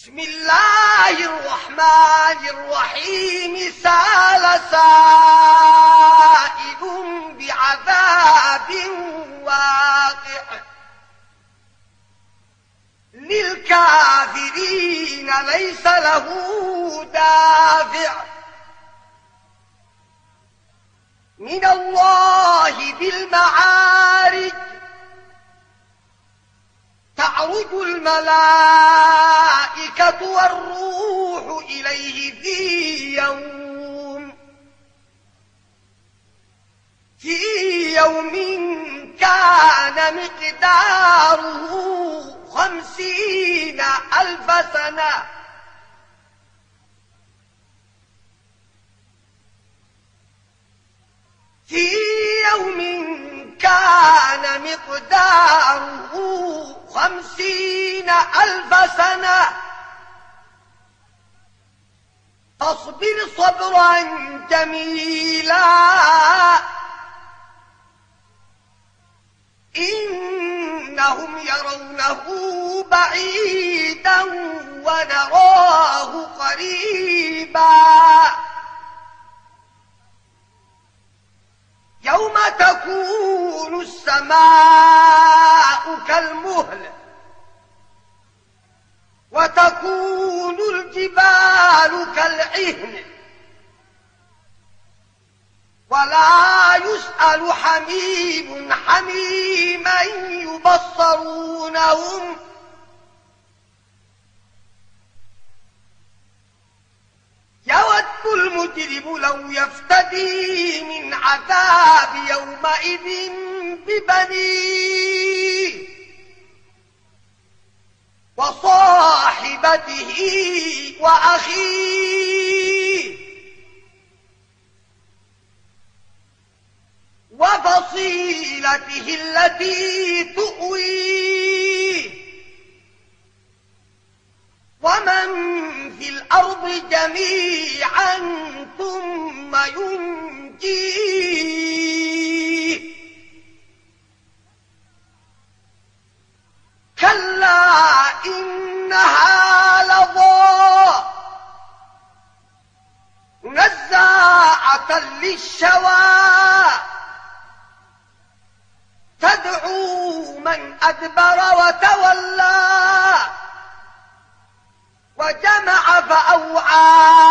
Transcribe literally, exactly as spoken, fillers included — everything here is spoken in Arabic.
بسم الله الرحمن الرحيم. سأل سائل بعذاب واقع للكافرين ليس له دافع من الله بالمعارج. تعرج الملائكة والروح إليه في يوم في يوم كان مقداره خمسين ألف سنة. في يوم كان مقداره خمسين ألف سنة. فاصبر صبرا جميلا إنهم يرونه بعيدا ونراه قريبا. يوم تكون السماء كالمهل وتكون الجبال كالعهن ولا يسأل حميم حميما يبصرونهم يود المجرم لو يفتدي من عذاب يومئذ ببنيه وصاحبته وأخيه وفصيلته التي تؤويه ومن في الأرض جميعا ثم ينجيه. كلا إنها لظى نزاعة للشوى تدعو من أدبر وتولى وجمع فأوعى.